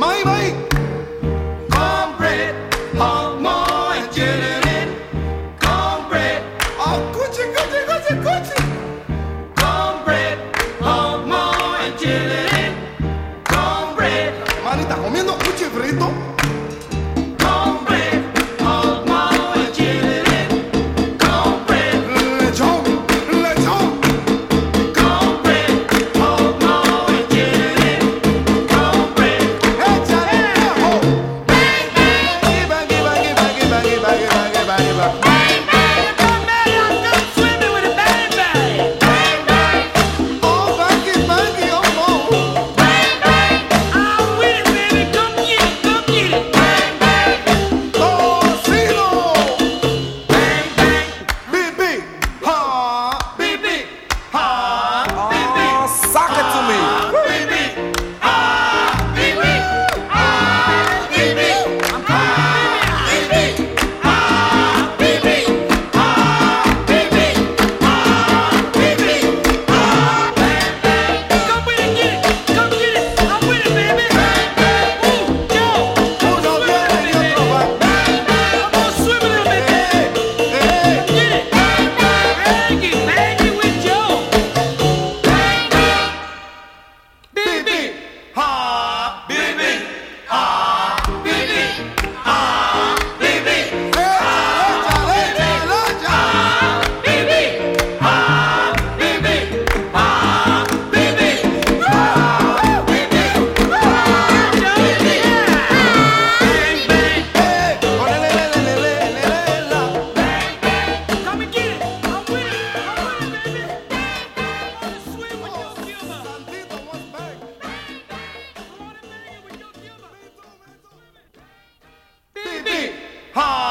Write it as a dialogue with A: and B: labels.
A: Mai mai. Cornbread, hog maw and chillin'. Cornbread, oh coochie, coochie, coochie, coochie. Cornbread, hog maw and chillin'. Cornbread. Manita comiendo cuchi frito. Cornbread, hog maw and chillin'. Cornbread, lechón, lechón. Cornbread, hog maw and chillin'. Cornbread, échale ajo. Bang bang, give bang, give bang, give bang, give bang, give bang, give bang, give bang, give bang. Bang bang, come man, I'm good swimming with a bang bang. Bang bang, oh bangy bangy, oh oh. Bang bang, I'm with it, baby, come get it, come get it. Bang bang, tocino. Bang bang, beep beep, ha, beep beep, ha, beep beep.
B: Oh, suck it to me.
A: Beep beep, ha, beep beep, ha, beep beep. I'm beep beep, ha, beep beep, ha, beep beep, ha, beep beep, ha. Bang bang, come with it, get it, come get it. I'm with it, baby. Bang bang, ooh, yo, uno viene y otro va. bang bang, I'm gonna swim a little bit, baby. Get it, bang bang, bang it with Joe. Bang bang, beep beep, ha, beep beep, ha, beep beep, ha, beep beep. Échale, échale, échale. Beep beep, ha, beep beep, ha, beep beep, ha, beep beep, ha, beep beep. Bang bang, olé le le le le le la. Bang bang, come and get it. I'm with it, baby. Bang bang, wanna swim with your Cuba. Santito wants bang. Bang bang, wanna bang it with your Cuba. Beep beep, ha.